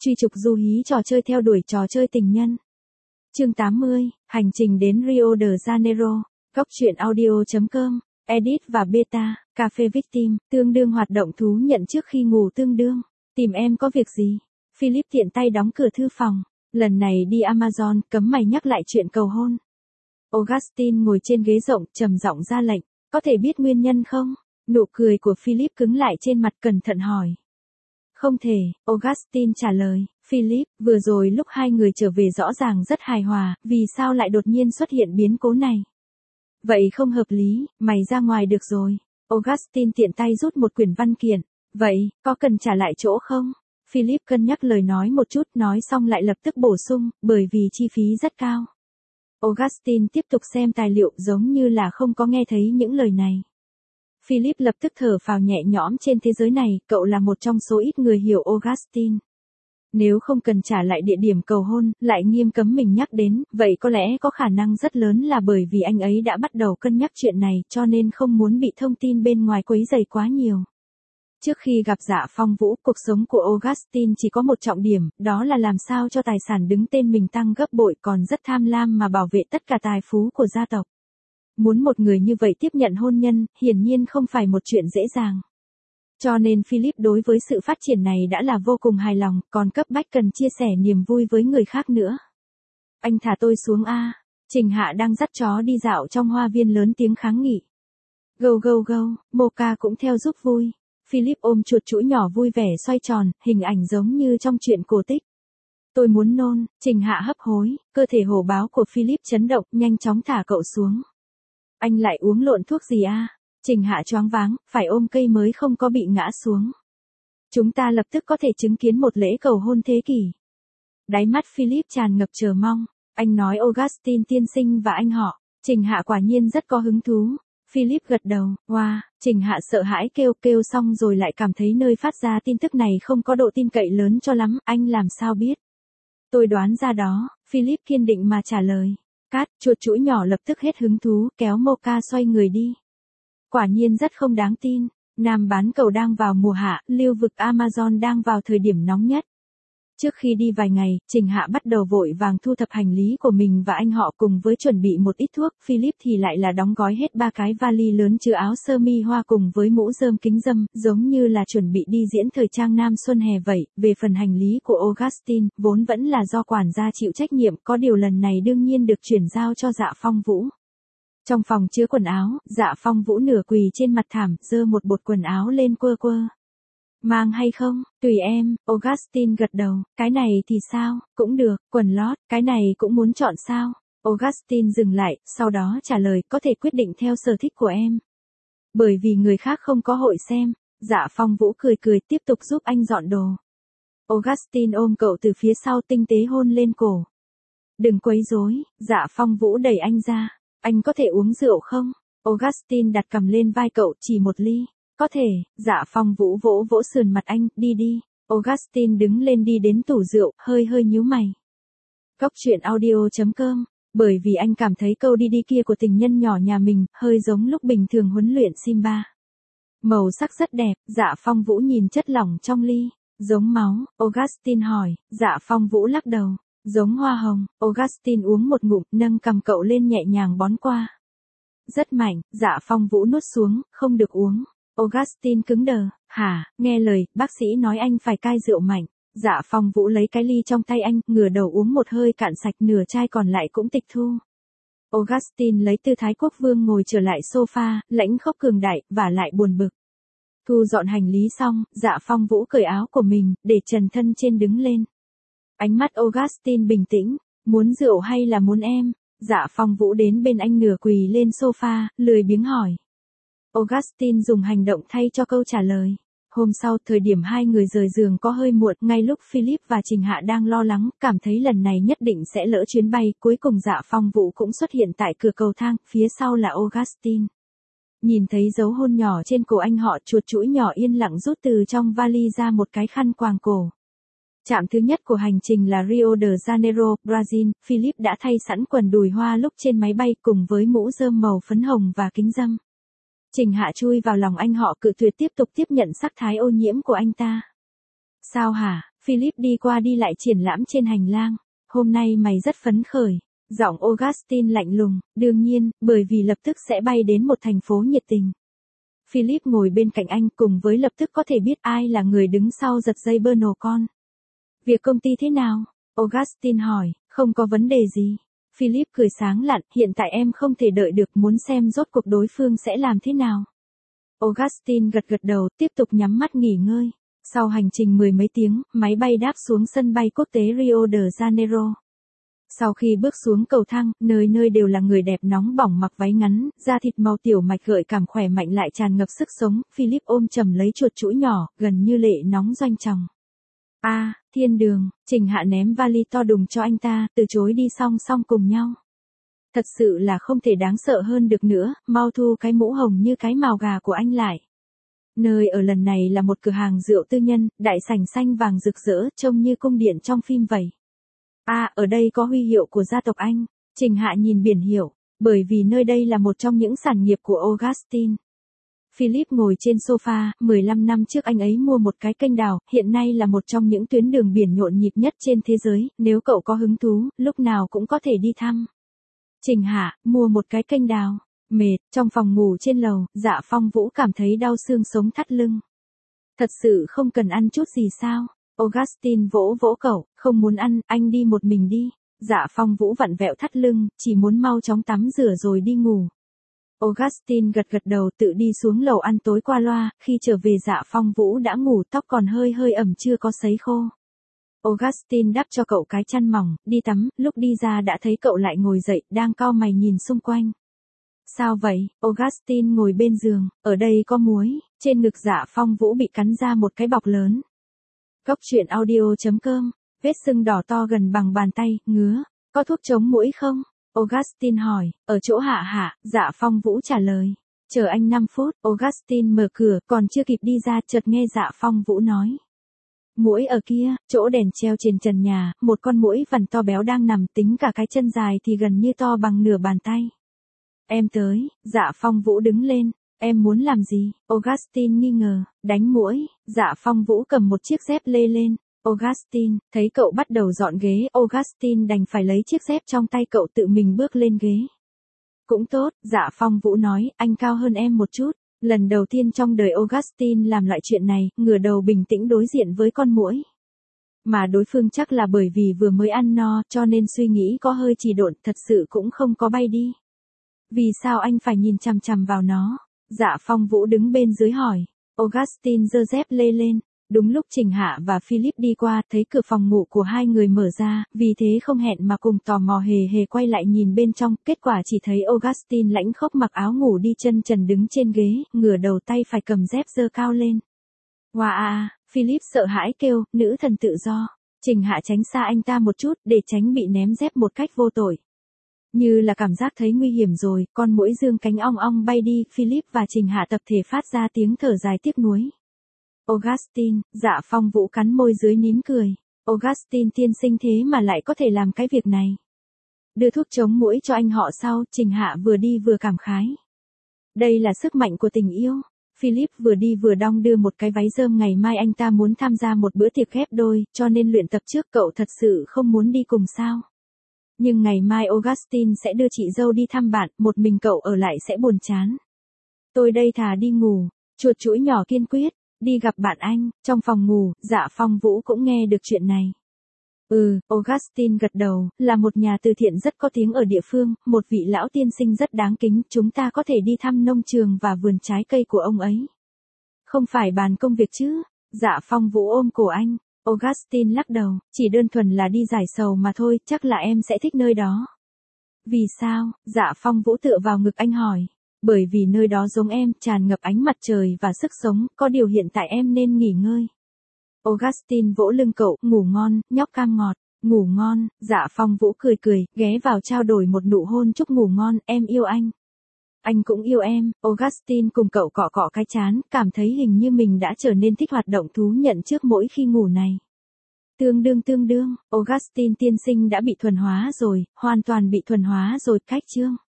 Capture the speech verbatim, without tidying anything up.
Truy trục du hí trò chơi theo đuổi trò chơi tình nhân. Chương tám mươi, hành trình đến Rio de Janeiro. Góc truyện audio chấm com, edit và beta, cà phê victim, tương đương hoạt động thú nhận trước khi ngủ tương đương. Tìm em có việc gì? Philip tiện tay đóng cửa thư phòng. Lần này đi Amazon, cấm mày nhắc lại chuyện cầu hôn. Augustine ngồi trên ghế rộng, trầm giọng ra lệnh. Có thể biết nguyên nhân không? Nụ cười của Philip cứng lại trên mặt, cẩn thận hỏi. Không thể, Augustine trả lời. Philip, vừa rồi lúc hai người trở về rõ ràng rất hài hòa, vì sao lại đột nhiên xuất hiện biến cố này? Vậy không hợp lý, mày ra ngoài được rồi. Augustine tiện tay rút một quyển văn kiện. Vậy, có cần trả lại chỗ không? Philip cân nhắc lời nói một chút, nói xong lại lập tức bổ sung, bởi vì chi phí rất cao. Augustine tiếp tục xem tài liệu giống như là không có nghe thấy những lời này. Philip lập tức thở phào nhẹ nhõm, trên thế giới này, cậu là một trong số ít người hiểu Augustine. Nếu không cần trả lại địa điểm cầu hôn, lại nghiêm cấm mình nhắc đến, vậy có lẽ có khả năng rất lớn là bởi vì anh ấy đã bắt đầu cân nhắc chuyện này, cho nên không muốn bị thông tin bên ngoài quấy rầy quá nhiều. Trước khi gặp Dạ Phong Vũ, cuộc sống của Augustine chỉ có một trọng điểm, đó là làm sao cho tài sản đứng tên mình tăng gấp bội, còn rất tham lam mà bảo vệ tất cả tài phú của gia tộc. Muốn một người như vậy tiếp nhận hôn nhân, hiển nhiên không phải một chuyện dễ dàng. Cho nên Philip đối với sự phát triển này đã là vô cùng hài lòng, còn cấp bách cần chia sẻ niềm vui với người khác nữa. Anh thả tôi xuống a. Trình Hạ đang dắt chó đi dạo trong hoa viên lớn tiếng kháng nghị. Gâu gâu gâu, Mocha cũng theo giúp vui. Philip ôm chuột chũi nhỏ vui vẻ xoay tròn, hình ảnh giống như trong truyện cổ tích. Tôi muốn nôn, Trình Hạ hấp hối, cơ thể hổ báo của Philip chấn động, nhanh chóng thả cậu xuống. Anh lại uống lộn thuốc gì a? Trình Hạ choáng váng, phải ôm cây mới không có bị ngã xuống. Chúng ta lập tức có thể chứng kiến một lễ cầu hôn thế kỷ. Đáy mắt Philip tràn ngập chờ mong. Anh nói Augustine tiên sinh và anh họ. Trình Hạ quả nhiên rất có hứng thú. Philip gật đầu, wow, Trình Hạ sợ hãi kêu kêu xong rồi lại cảm thấy nơi phát ra tin tức này không có độ tin cậy lớn cho lắm, anh làm sao biết? Tôi đoán ra đó, Philip kiên định mà trả lời. Cát, chuột chũi nhỏ lập tức hết hứng thú, kéo Mocha xoay người đi. Quả nhiên rất không đáng tin, Nam bán cầu đang vào mùa hạ, lưu vực Amazon đang vào thời điểm nóng nhất. Trước khi đi vài ngày, Trình Hạ bắt đầu vội vàng thu thập hành lý của mình và anh họ cùng với chuẩn bị một ít thuốc, Philip thì lại là đóng gói hết ba cái vali lớn chứa áo sơ mi hoa cùng với mũ rơm kính râm, giống như là chuẩn bị đi diễn thời trang nam xuân hè vậy. Về phần hành lý của Augustine, vốn vẫn là do quản gia chịu trách nhiệm, có điều lần này đương nhiên được chuyển giao cho Dạ Phong Vũ. Trong phòng chứa quần áo, Dạ Phong Vũ nửa quỳ trên mặt thảm, giơ một bột quần áo lên quơ quơ. Mang hay không, tùy em, Augustine gật đầu, cái này thì sao, cũng được, quần lót, cái này cũng muốn chọn sao? Augustine dừng lại, sau đó trả lời, có thể quyết định theo sở thích của em. Bởi vì người khác không có hội xem, Dạ Phong Vũ cười cười tiếp tục giúp anh dọn đồ. Augustine ôm cậu từ phía sau tinh tế hôn lên cổ. Đừng quấy rối, Dạ Phong Vũ đẩy anh ra, anh có thể uống rượu không? Augustine đặt cằm lên vai cậu, chỉ một ly. Có thể, Dạ Phong Vũ vỗ vỗ sườn mặt anh, đi đi. Augustine đứng lên đi đến tủ rượu, hơi hơi nhíu mày. Góc truyện audio chấm com, bởi vì anh cảm thấy câu đi đi kia của tình nhân nhỏ nhà mình, hơi giống lúc bình thường huấn luyện Simba. Màu sắc rất đẹp, Dạ Phong Vũ nhìn chất lỏng trong ly. Giống máu, Augustine hỏi, Dạ Phong Vũ lắc đầu. Giống hoa hồng, Augustine uống một ngụm, nâng cầm cậu lên nhẹ nhàng bón qua. Rất mạnh, Dạ Phong Vũ nuốt xuống, không được uống. Augustine cứng đờ, hả, nghe lời, bác sĩ nói anh phải cai rượu mạnh. Dạ Phong Vũ lấy cái ly trong tay anh, ngửa đầu uống một hơi cạn sạch, nửa chai còn lại cũng tịch thu. Augustine lấy tư thái quốc vương ngồi trở lại sofa, lãnh khốc cường đại, và lại buồn bực. Thu dọn hành lý xong, Dạ Phong Vũ cởi áo của mình, để trần thân trên đứng lên. Ánh mắt Augustine bình tĩnh, muốn rượu hay là muốn em? Dạ Phong Vũ đến bên anh nửa quỳ lên sofa, lười biếng hỏi. Augustine dùng hành động thay cho câu trả lời. Hôm sau, thời điểm hai người rời giường có hơi muộn, ngay lúc Philip và Trình Hạ đang lo lắng, cảm thấy lần này nhất định sẽ lỡ chuyến bay, cuối cùng Dạ Phong Vũ cũng xuất hiện tại cửa cầu thang, phía sau là Augustine. Nhìn thấy dấu hôn nhỏ trên cổ anh họ, chuột chũi nhỏ yên lặng rút từ trong vali ra một cái khăn quàng cổ. Trạm thứ nhất của hành trình là Rio de Janeiro, Brazil, Philip đã thay sẵn quần đùi hoa lúc trên máy bay cùng với mũ rơm màu phấn hồng và kính râm. Trình Hạ chui vào lòng anh họ, cự tuyệt tiếp tục tiếp nhận sắc thái ô nhiễm của anh ta. Sao hả? Philip đi qua đi lại triển lãm trên hành lang. Hôm nay mày rất phấn khởi. Giọng Augustine lạnh lùng, đương nhiên, bởi vì lập tức sẽ bay đến một thành phố nhiệt tình. Philip ngồi bên cạnh anh cùng với lập tức có thể biết ai là người đứng sau giật dây bơ nổ con. Việc công ty thế nào? Augustine hỏi, không có vấn đề gì. Philip cười sáng lạn, hiện tại em không thể đợi được, muốn xem rốt cuộc đối phương sẽ làm thế nào. Augustine gật gật đầu, tiếp tục nhắm mắt nghỉ ngơi. Sau hành trình mười mấy tiếng, máy bay đáp xuống sân bay quốc tế Rio de Janeiro. Sau khi bước xuống cầu thang, nơi nơi đều là người đẹp nóng bỏng mặc váy ngắn, da thịt màu tiểu mạch gợi cảm khỏe mạnh lại tràn ngập sức sống. Philip ôm chầm lấy chuột chũi nhỏ, gần như lệ nóng doanh tròng. A, à, thiên đường, Trình Hạ ném vali to đùng cho anh ta, từ chối đi song song cùng nhau. Thật sự là không thể đáng sợ hơn được nữa, mau thu cái mũ hồng như cái mào gà của anh lại. Nơi ở lần này là một cửa hàng rượu tư nhân, đại sảnh xanh vàng rực rỡ, trông như cung điện trong phim vậy. À, ở đây có huy hiệu của gia tộc anh. Trình Hạ nhìn biển hiệu, bởi vì nơi đây là một trong những sản nghiệp của Augustine. Philip ngồi trên sofa, mười lăm năm trước anh ấy mua một cái kênh đào, hiện nay là một trong những tuyến đường biển nhộn nhịp nhất trên thế giới, nếu cậu có hứng thú, lúc nào cũng có thể đi thăm. Trình Hạ, mua một cái kênh đào. Mệt, trong phòng ngủ trên lầu, Dạ Phong Vũ cảm thấy đau xương sống thắt lưng. Thật sự không cần ăn chút gì sao? Augustine vỗ vỗ cậu, không muốn ăn, anh đi một mình đi. Dạ Phong Vũ vặn vẹo thắt lưng, chỉ muốn mau chóng tắm rửa rồi đi ngủ. Augustine gật gật đầu tự đi xuống lầu ăn tối qua loa, khi trở về Dạ Phong Vũ đã ngủ, tóc còn hơi hơi ẩm chưa có sấy khô. Augustine đắp cho cậu cái chăn mỏng, đi tắm, lúc đi ra đã thấy cậu lại ngồi dậy, đang cau mày nhìn xung quanh. Sao vậy? Augustine ngồi bên giường, ở đây có muối, trên ngực Dạ Phong Vũ bị cắn ra một cái bọc lớn. Cốc truyện audio chấm com, vết sưng đỏ to gần bằng bàn tay, ngứa, có thuốc chống muỗi không? Augustine hỏi, ở chỗ Hạ Hạ, Dạ Phong Vũ trả lời. Chờ anh năm phút, Augustine mở cửa, còn chưa kịp đi ra, chợt nghe Dạ Phong Vũ nói. Muỗi ở kia, chỗ đèn treo trên trần nhà, một con muỗi vằn to béo đang nằm, tính cả cái chân dài thì gần như to bằng nửa bàn tay. Em tới, Dạ Phong Vũ đứng lên. Em muốn làm gì? Augustine nghi ngờ, đánh muỗi. Dạ Phong Vũ cầm một chiếc dép lê lên. Augustine, thấy cậu bắt đầu dọn ghế, Augustine đành phải lấy chiếc dép trong tay cậu tự mình bước lên ghế. Cũng tốt, Dạ Phong Vũ nói, anh cao hơn em một chút. Lần đầu tiên trong đời Augustine làm loại chuyện này, ngửa đầu bình tĩnh đối diện với con muỗi. Mà đối phương chắc là bởi vì vừa mới ăn no, cho nên suy nghĩ có hơi trì độn, thật sự cũng không có bay đi. Vì sao anh phải nhìn chằm chằm vào nó? Dạ Phong Vũ đứng bên dưới hỏi. Augustine giơ dép lê lên. Đúng lúc Trình Hạ và Philip đi qua, thấy cửa phòng ngủ của hai người mở ra, vì thế không hẹn mà cùng tò mò hề hề quay lại nhìn bên trong, kết quả chỉ thấy Augustine lãnh khốc mặc áo ngủ đi chân trần đứng trên ghế, ngửa đầu tay phải cầm dép giơ cao lên. Wow, Philip sợ hãi kêu, nữ thần tự do. Trình Hạ tránh xa anh ta một chút, để tránh bị ném dép một cách vô tội. Như là cảm giác thấy nguy hiểm rồi, con muỗi dương cánh ong ong bay đi, Philip và Trình Hạ tập thể phát ra tiếng thở dài tiếc nuối. Augustine, Dạ Phong Vũ cắn môi dưới nín cười. Augustine tiên sinh thế mà lại có thể làm cái việc này. Đưa thuốc chống muỗi cho anh họ sau, Trình Hạ vừa đi vừa cảm khái. Đây là sức mạnh của tình yêu. Philip vừa đi vừa đong đưa một cái váy rơm, ngày mai anh ta muốn tham gia một bữa tiệc ghép đôi, cho nên luyện tập trước. Cậu thật sự không muốn đi cùng sao? Nhưng ngày mai Augustine sẽ đưa chị dâu đi thăm bạn, một mình cậu ở lại sẽ buồn chán. Tôi đây thà đi ngủ. Chuột chũi nhỏ kiên quyết. Đi gặp bạn anh. Trong phòng ngủ, Dạ Phong Vũ cũng nghe được chuyện này. Ừ, Augustine gật đầu, là một nhà từ thiện rất có tiếng ở địa phương, một vị lão tiên sinh rất đáng kính, chúng ta có thể đi thăm nông trường và vườn trái cây của ông ấy. Không phải bàn công việc chứ? Dạ Phong Vũ ôm cổ anh. Augustine lắc đầu, chỉ đơn thuần là đi giải sầu mà thôi, chắc là em sẽ thích nơi đó. Vì sao? Dạ Phong Vũ tựa vào ngực anh hỏi. Bởi vì nơi đó giống em, tràn ngập ánh mặt trời và sức sống, có điều hiện tại em nên nghỉ ngơi. Augustine vỗ lưng cậu, ngủ ngon, nhóc cam ngọt, ngủ ngon. Dạ Phong Vũ cười cười, ghé vào trao đổi một nụ hôn chúc ngủ ngon, em yêu anh. Anh cũng yêu em. Augustine cùng cậu cọ cọ cái chán, cảm thấy hình như mình đã trở nên thích hoạt động thú nhận trước mỗi khi ngủ này. Tương đương tương đương, Augustine tiên sinh đã bị thuần hóa rồi, hoàn toàn bị thuần hóa rồi, cách chương.